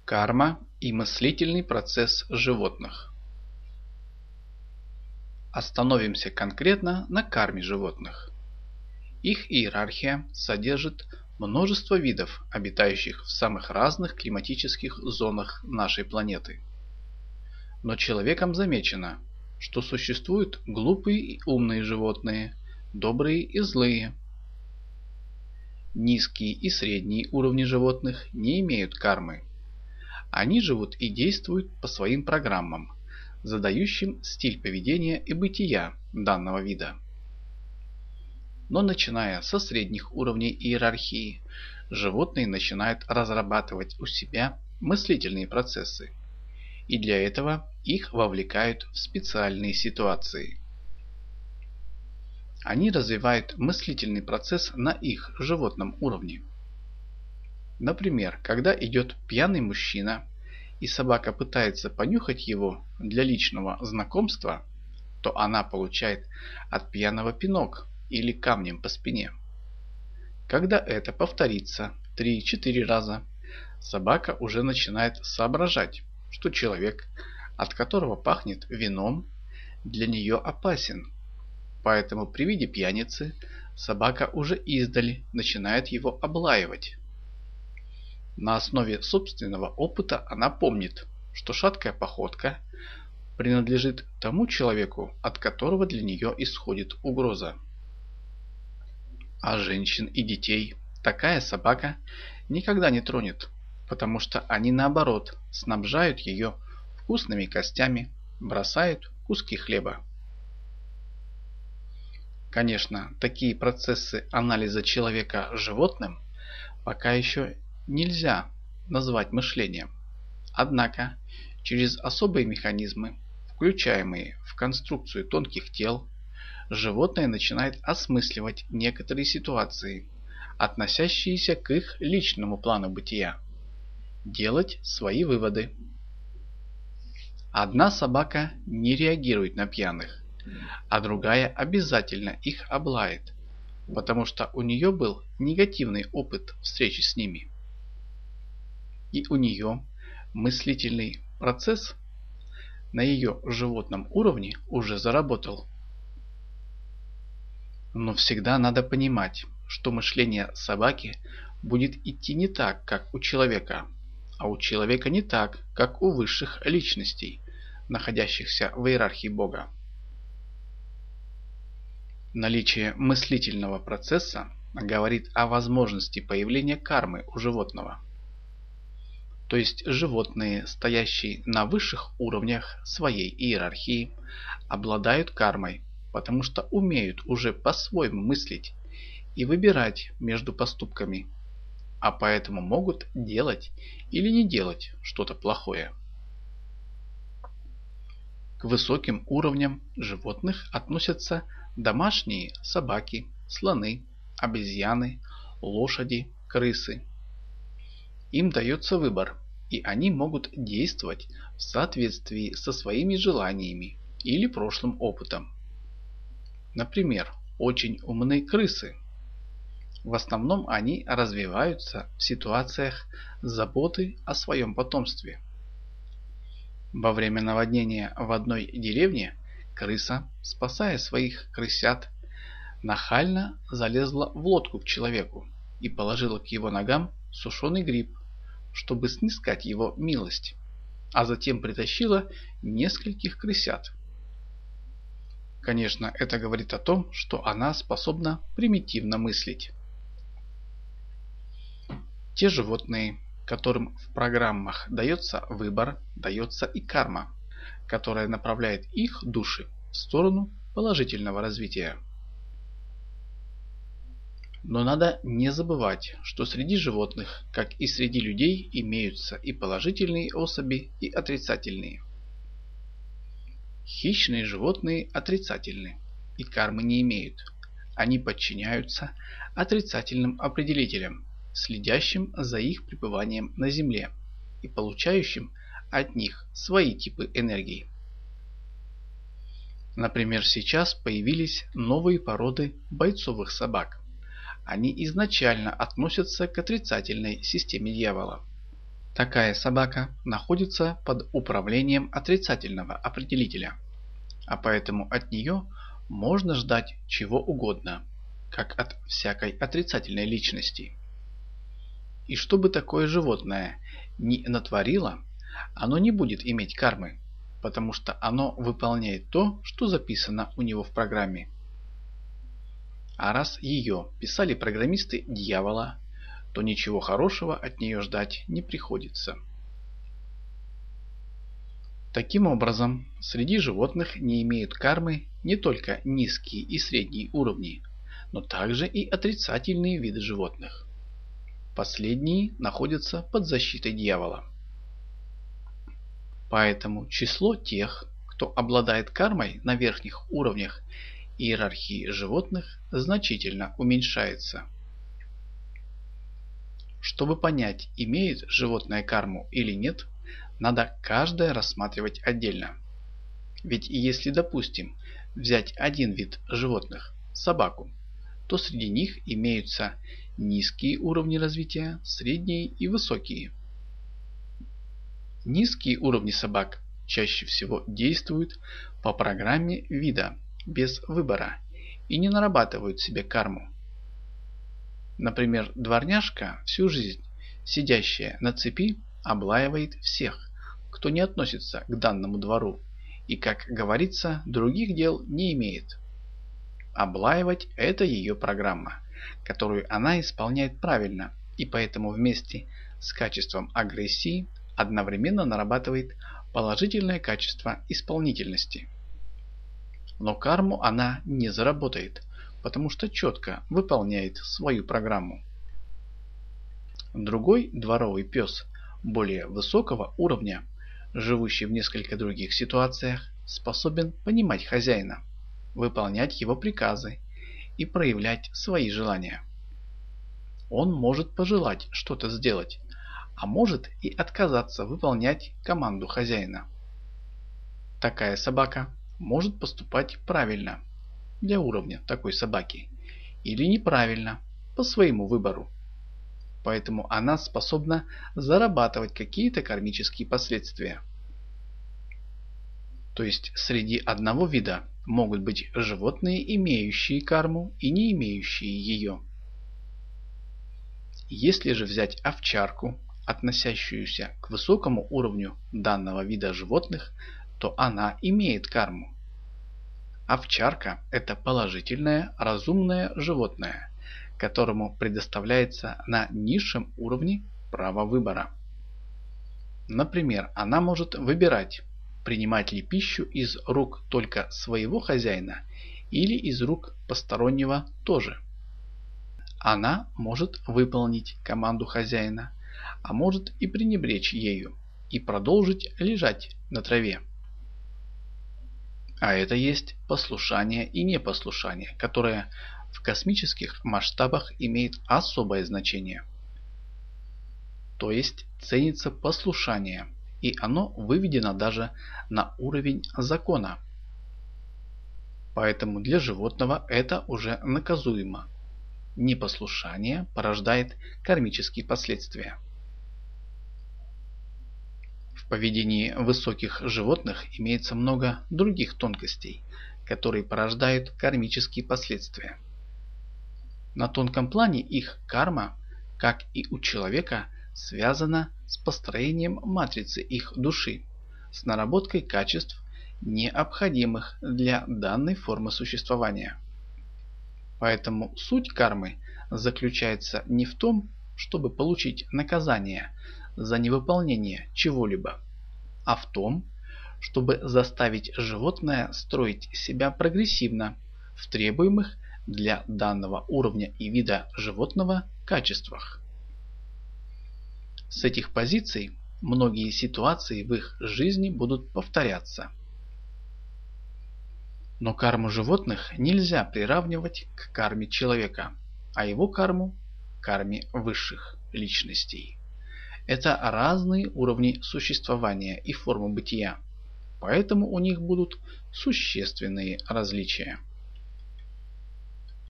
Карма и мыслительный процесс животных. Остановимся конкретно на карме животных. Их иерархия содержит множество видов, обитающих в самых разных климатических зонах нашей планеты. Но человеком замечено, что существуют глупые и умные животные, добрые и злые. Низкие и средние уровни животных не имеют кармы. Они живут и действуют по своим программам, задающим стиль поведения и бытия данного вида. Но начиная со средних уровней иерархии, животные начинают разрабатывать у себя мыслительные процессы, и для этого их вовлекают в специальные ситуации. Они развивают мыслительный процесс на их животном уровне. Например, когда идет пьяный мужчина, и собака пытается понюхать его для личного знакомства, то она получает от пьяного пинок или камнем по спине. Когда это повторится 3-4 раза, собака уже начинает соображать, что человек, от которого пахнет вином, для нее опасен. Поэтому при виде пьяницы собака уже издали начинает его облаивать. На основе собственного опыта она помнит, что шаткая походка принадлежит тому человеку, от которого для нее исходит угроза. А женщин и детей такая собака никогда не тронет, потому что они наоборот снабжают ее вкусными костями, бросают куски хлеба. Конечно, такие процессы анализа человека животным пока еще нельзя назвать мышлением. Однако, через особые механизмы, включаемые в конструкцию тонких тел, животное начинает осмысливать некоторые ситуации, относящиеся к их личному плану бытия, делать свои выводы. Одна собака не реагирует на пьяных, а другая обязательно их облает, потому что у нее был негативный опыт встречи с ними. И у нее мыслительный процесс на ее животном уровне уже заработал. Но всегда надо понимать, что мышление собаки будет идти не так, как у человека, а у человека не так, как у высших личностей, находящихся в иерархии Бога. Наличие мыслительного процесса говорит о возможности появления кармы у животного. То есть животные, стоящие на высших уровнях своей иерархии, обладают кармой, потому что умеют уже по-своему мыслить и выбирать между поступками, а поэтому могут делать или не делать что-то плохое. К высоким уровням животных относятся домашние собаки, слоны, обезьяны, лошади, крысы. Им дается выбор, и они могут действовать в соответствии со своими желаниями или прошлым опытом. Например, очень умные крысы. В основном они развиваются в ситуациях заботы о своем потомстве. Во время наводнения в одной деревне крыса, спасая своих крысят, нахально залезла в лодку к человеку и положила к его ногам сушеный гриб, чтобы снискать его милость, а затем притащила нескольких крысят. Конечно, это говорит о том, что она способна примитивно мыслить. Те животные, которым в программах дается выбор, дается и карма, которая направляет их души в сторону положительного развития. Но надо не забывать, что среди животных, как и среди людей, имеются и положительные особи, и отрицательные. Хищные животные отрицательны и кармы не имеют. Они подчиняются отрицательным определителям, следящим за их пребыванием на Земле и получающим от них свои типы энергии. Например, сейчас появились новые породы бойцовых собак. Они изначально относятся к отрицательной системе дьявола. Такая собака находится под управлением отрицательного определителя, а поэтому от нее можно ждать чего угодно, как от всякой отрицательной личности. И что бы такое животное ни натворило, оно не будет иметь кармы, потому что оно выполняет то, что записано у него в программе. А раз ее писали программисты дьявола, то ничего хорошего от нее ждать не приходится. Таким образом, среди животных не имеют кармы не только низкие и средние уровни, но также и отрицательные виды животных. Последние находятся под защитой дьявола. Поэтому число тех, кто обладает кармой на верхних уровнях иерархии животных, значительно уменьшается. Чтобы понять, имеет животное карму или нет, надо каждое рассматривать отдельно. Ведь если, допустим, взять один вид животных – собаку, то среди них имеются низкие уровни развития, средние и высокие. Низкие уровни собак чаще всего действуют по программе вида, без выбора, и не нарабатывают себе карму. Например, дворняжка всю жизнь, сидящая на цепи, облаивает всех, кто не относится к данному двору, и, как говорится, других дел не имеет. Облаивать – это ее программа, которую она исполняет правильно, и поэтому вместе с качеством агрессии одновременно нарабатывает положительное качество исполнительности. Но карму она не заработает, потому что четко выполняет свою программу. Другой дворовый пес более высокого уровня, живущий в несколько других ситуациях, способен понимать хозяина, выполнять его приказы и проявлять свои желания. Он может пожелать что-то сделать, а может и отказаться выполнять команду хозяина. Такая собака может поступать правильно для уровня такой собаки или неправильно по своему выбору. Поэтому она способна зарабатывать какие-то кармические последствия. То есть среди одного вида могут быть животные, имеющие карму и не имеющие ее. Если же взять овчарку, относящуюся к высокому уровню данного вида животных, то она имеет карму. Овчарка – это положительное, разумное животное, которому предоставляется на низшем уровне право выбора. Например, она может выбирать, принимать ли пищу из рук только своего хозяина или из рук постороннего тоже. Она может выполнить команду хозяина, а может и пренебречь ею и продолжить лежать на траве. А это есть послушание и непослушание, которое в космических масштабах имеет особое значение. То есть ценится послушание, и оно выведено даже на уровень закона. Поэтому для животного это уже наказуемо. Непослушание порождает кармические последствия. В поведении высоких животных имеется много других тонкостей, которые порождают кармические последствия. На тонком плане их карма, как и у человека, связана с построением матрицы их души, с наработкой качеств, необходимых для данной формы существования. Поэтому суть кармы заключается не в том, чтобы получить наказание за невыполнение чего-либо, а в том, чтобы заставить животное строить себя прогрессивно в требуемых для данного уровня и вида животного качествах. С этих позиций многие ситуации в их жизни будут повторяться. Но карму животных нельзя приравнивать к карме человека, а его карму – карме высших личностей. Это разные уровни существования и формы бытия, поэтому у них будут существенные различия.